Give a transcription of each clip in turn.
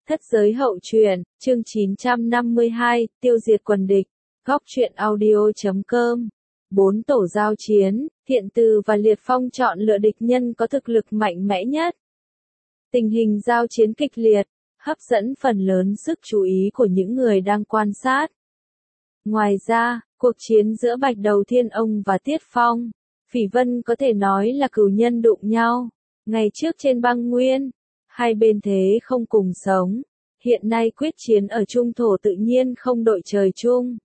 Thất giới hậu truyện, chương 952, tiêu diệt quần địch, góc truyện audio.com. 4 tổ giao chiến, Thiện Từ và Liệt Phong chọn lựa địch nhân có thực lực mạnh mẽ nhất. Tình hình giao chiến kịch liệt, hấp dẫn phần lớn sức chú ý của những người đang quan sát. Ngoài ra, cuộc chiến giữa Bạch Đầu Thiên Ông và Tiết Phong, Phỉ Vân có thể nói là cừu nhân đụng nhau. Ngày trước trên băng nguyên, hai bên thế không cùng sống, hiện nay quyết chiến ở trung thổ tự nhiên không đội trời chung.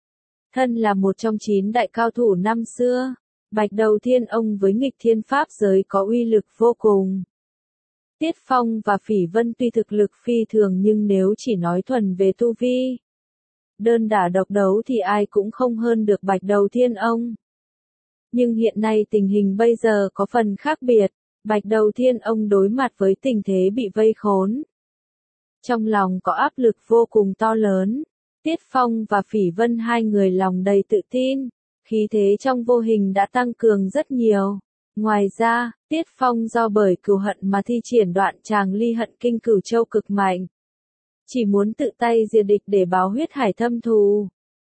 Thân là một trong 9 đại cao thủ năm xưa, Bạch Đầu Thiên Ông với nghịch thiên pháp giới có uy lực vô cùng. Tiết Phong và Phỉ Vân tuy thực lực phi thường nhưng nếu chỉ nói thuần về tu vi, đơn đả độc đấu thì ai cũng không hơn được Bạch Đầu Thiên Ông. Nhưng hiện nay tình hình bây giờ có phần khác biệt, Bạch Đầu Thiên Ông đối mặt với tình thế bị vây khốn. Trong lòng có áp lực vô cùng to lớn, Tiết Phong và Phỉ Vân hai người lòng đầy tự tin, khí thế trong vô hình đã tăng cường rất nhiều. Ngoài ra, Tiết Phong do bởi cừu hận mà thi triển đoạn tràng ly hận kinh Cửu Châu cực mạnh. Chỉ muốn tự tay diệt địch để báo huyết hải thâm thù.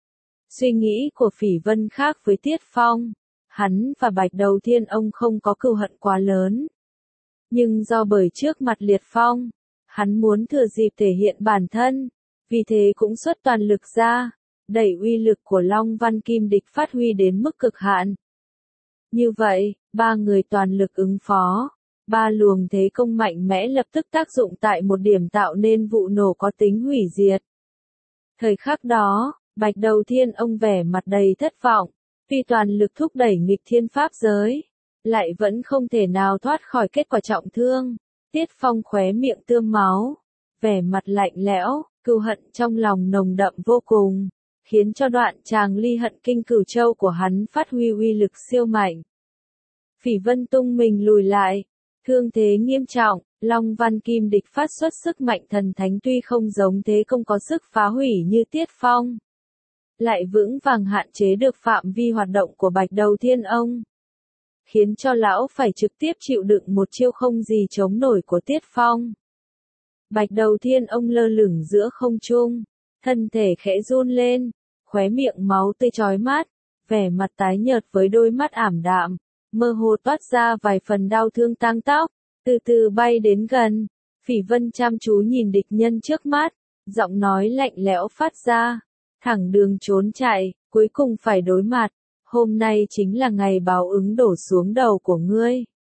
Suy nghĩ của Phỉ Vân khác với Tiết Phong. Hắn và Bạch Đầu Thiên Ông không có cừu hận quá lớn. Nhưng do bởi trước mặt Liệt Phong, hắn muốn thừa dịp thể hiện bản thân, vì thế cũng xuất toàn lực ra, đẩy uy lực của Long Văn Kim Địch phát huy đến mức cực hạn. Như vậy, ba người toàn lực ứng phó, ba luồng thế công mạnh mẽ lập tức tác dụng tại một điểm tạo nên vụ nổ có tính hủy diệt. Thời khắc đó, Bạch Đầu Thiên Ông vẻ mặt đầy thất vọng. Tuy toàn lực thúc đẩy nghịch thiên pháp giới, lại vẫn không thể nào thoát khỏi kết quả trọng thương. Tiết Phong khóe miệng tươm máu, vẻ mặt lạnh lẽo, cừu hận trong lòng nồng đậm vô cùng, khiến cho đoạn tràng ly hận kinh Cửu Châu của hắn phát huy uy lực siêu mạnh. Phỉ Vân tung mình lùi lại, thương thế nghiêm trọng, Long Văn Kim Địch phát xuất sức mạnh thần thánh tuy không giống thế không có sức phá hủy như Tiết Phong, lại vững vàng hạn chế được phạm vi hoạt động của Bạch Đầu Thiên Ông, khiến cho lão phải trực tiếp chịu đựng một chiêu không gì chống nổi của Tiết Phong. Bạch Đầu Thiên Ông lơ lửng giữa không trung, thân thể khẽ run lên, khóe miệng máu tươi chói mắt, vẻ mặt tái nhợt với đôi mắt ảm đạm, mơ hồ toát ra vài phần đau thương tang tóc, từ từ bay đến gần. Phỉ Vân chăm chú nhìn địch nhân trước mắt, giọng nói lạnh lẽo phát ra. Thẳng đường trốn chạy, cuối cùng phải đối mặt, hôm nay chính là ngày báo ứng đổ xuống đầu của ngươi.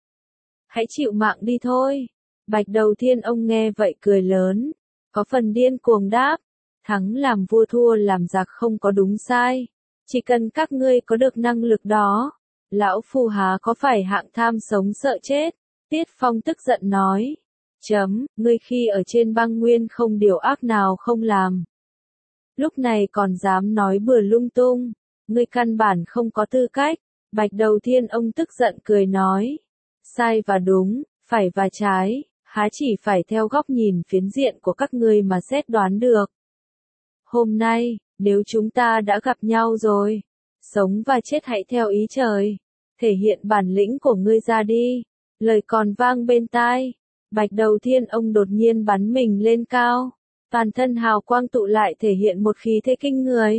Hãy chịu mạng đi thôi. Bạch Đầu Thiên Ông nghe vậy cười lớn, có phần điên cuồng đáp, thắng làm vua thua làm giặc không có đúng sai, chỉ cần các ngươi có được năng lực đó, lão phu há có phải hạng tham sống sợ chết. Tiết Phong tức giận nói, ngươi khi ở trên băng nguyên không điều ác nào không làm. Lúc này còn dám nói bừa lung tung, ngươi căn bản không có tư cách. Bạch Đầu Thiên Ông tức giận cười nói, sai và đúng, phải và trái, há chỉ phải theo góc nhìn phiến diện của các ngươi mà xét đoán được. Hôm nay, nếu chúng ta đã gặp nhau rồi, sống và chết hãy theo ý trời, thể hiện bản lĩnh của ngươi ra đi. Lời còn vang bên tai, Bạch Đầu Thiên Ông đột nhiên bắn mình lên cao. Toàn thân hào quang tụ lại thể hiện một khí thế kinh người.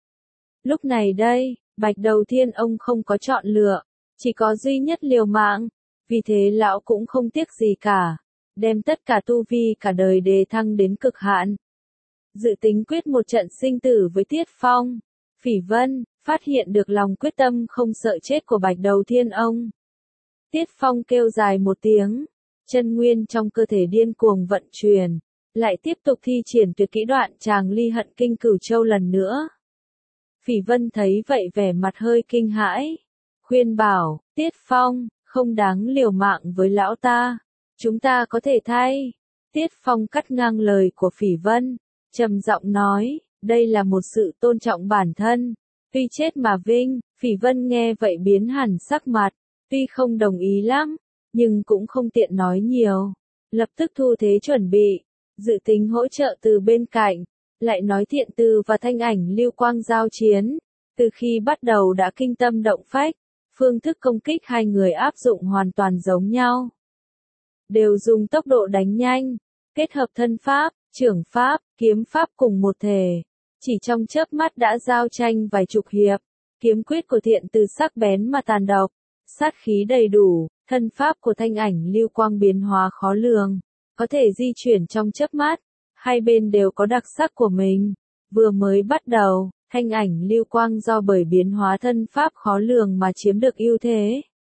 Lúc này đây, Bạch Đầu Thiên Ông không có chọn lựa, chỉ có duy nhất liều mạng, vì thế lão cũng không tiếc gì cả, đem tất cả tu vi cả đời đề thăng đến cực hạn. Dự tính quyết một trận sinh tử với Tiết Phong, Phỉ Vân, phát hiện được lòng quyết tâm không sợ chết của Bạch Đầu Thiên Ông. Tiết Phong kêu dài một tiếng, chân nguyên trong cơ thể điên cuồng vận chuyển. Lại tiếp tục thi triển tuyệt kỹ đoạn tràng ly hận kinh Cửu Châu lần nữa. Phỉ Vân thấy vậy vẻ mặt hơi kinh hãi, khuyên bảo, Tiết Phong, không đáng liều mạng với lão ta, chúng ta có thể thay. Tiết Phong cắt ngang lời của Phỉ Vân, trầm giọng nói, đây là một sự tôn trọng bản thân, tuy chết mà vinh. Phỉ Vân nghe vậy biến hẳn sắc mặt, tuy không đồng ý lắm, nhưng cũng không tiện nói nhiều, lập tức thu thế chuẩn bị. Dự tính hỗ trợ từ bên cạnh, lại nói Thiện Từ và Thanh Ảnh Lưu Quang giao chiến, từ khi bắt đầu đã kinh tâm động phách, phương thức công kích hai người áp dụng hoàn toàn giống nhau. Đều dùng tốc độ đánh nhanh, kết hợp thân pháp, Trưởng pháp, kiếm pháp cùng một thể. Chỉ trong chớp mắt đã giao tranh vài chục hiệp. Kiếm quyết của thiện từ sắc bén mà tàn độc. Sát khí đầy đủ, thân pháp của thanh ảnh lưu quang biến hóa khó lường. Có thể di chuyển trong chớp mắt. Hai bên đều có đặc sắc của mình. Vừa mới bắt đầu, thanh ảnh lưu quang do bởi biến hóa thân pháp khó lường mà chiếm được ưu thế.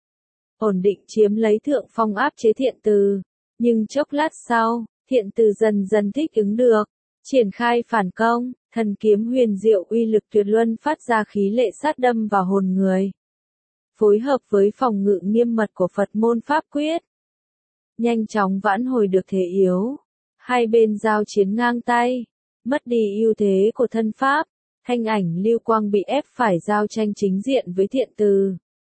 Ổn định chiếm lấy thượng phong áp chế thiện từ. Nhưng chốc lát sau, thiện từ dần dần thích ứng được. Triển khai phản công, thần kiếm huyền diệu uy lực tuyệt luân phát ra khí lệ sát đâm vào hồn người. Phối hợp với phòng ngự nghiêm mật của Phật môn pháp quyết. Nhanh chóng vãn hồi được thế yếu. Hai bên giao chiến ngang tay. Mất đi ưu thế của thân pháp. Thanh ảnh lưu quang bị ép phải giao tranh chính diện với thiện từ.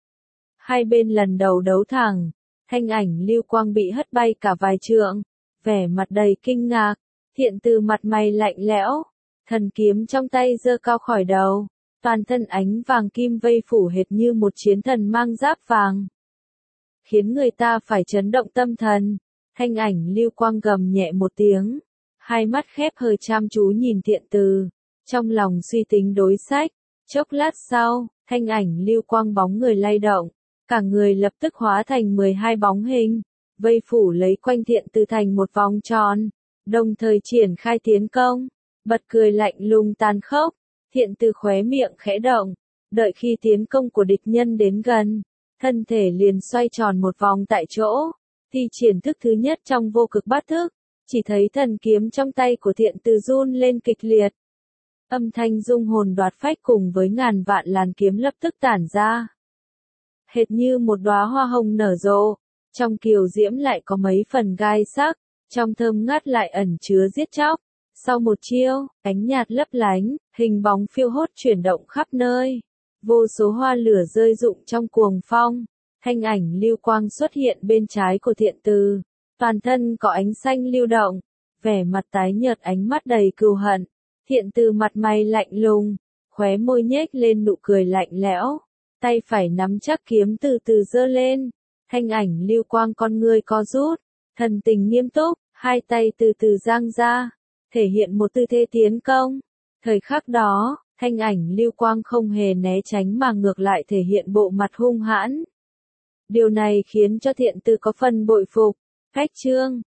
Hai bên lần đầu đấu thẳng. Thanh ảnh lưu quang bị hất bay cả vài trượng. Vẻ mặt đầy kinh ngạc. Thiện từ mặt mày lạnh lẽo. Thần kiếm trong tay giơ cao khỏi đầu. Toàn thân ánh vàng kim vây phủ hệt như một chiến thần mang giáp vàng. Khiến người ta phải chấn động tâm thần. Thanh ảnh lưu quang gầm nhẹ một tiếng. Hai mắt khép hờ chăm chú nhìn thiện từ. Trong lòng suy tính đối sách. Chốc lát sau, thanh ảnh lưu quang bóng người lay động. Cả người lập tức hóa thành 12 bóng hình. Vây phủ lấy quanh thiện từ thành một vòng tròn. Đồng thời triển khai tiến công. Bật cười lạnh lùng tàn khốc. Thiện từ khóe miệng khẽ động. Đợi khi tiến công của địch nhân đến gần. Thân thể liền xoay tròn một vòng tại chỗ. Thi triển thức thứ nhất trong vô cực bát thức. Chỉ thấy thần kiếm trong tay của thiện từ run lên kịch liệt. Âm thanh rung hồn đoạt phách cùng với ngàn vạn làn kiếm lập tức tản ra. Hệt như một đóa hoa hồng nở rộ. Trong kiều diễm lại có mấy phần gai sắc. Trong thơm ngát lại ẩn chứa giết chóc. Sau một chiêu, ánh nhạt lấp lánh, hình bóng phiêu hốt chuyển động khắp nơi. Vô số hoa lửa rơi rụng trong cuồng phong. Thanh ảnh lưu quang xuất hiện bên trái của thiện từ. Toàn thân có ánh xanh lưu động. Vẻ mặt tái nhợt ánh mắt đầy cừu hận. Thiện từ mặt mày lạnh lùng. Khóe môi nhếch lên nụ cười lạnh lẽo. Tay phải nắm chắc kiếm từ từ giơ lên. Thanh ảnh lưu quang con ngươi co rút. Thần tình nghiêm túc, hai tay từ từ giang ra. Thể hiện một tư thế tiến công. Thời khắc đó, thanh ảnh lưu quang không hề né tránh mà ngược lại thể hiện bộ mặt hung hãn. Điều này khiến cho thiện từ có phần bội phục. Cách chương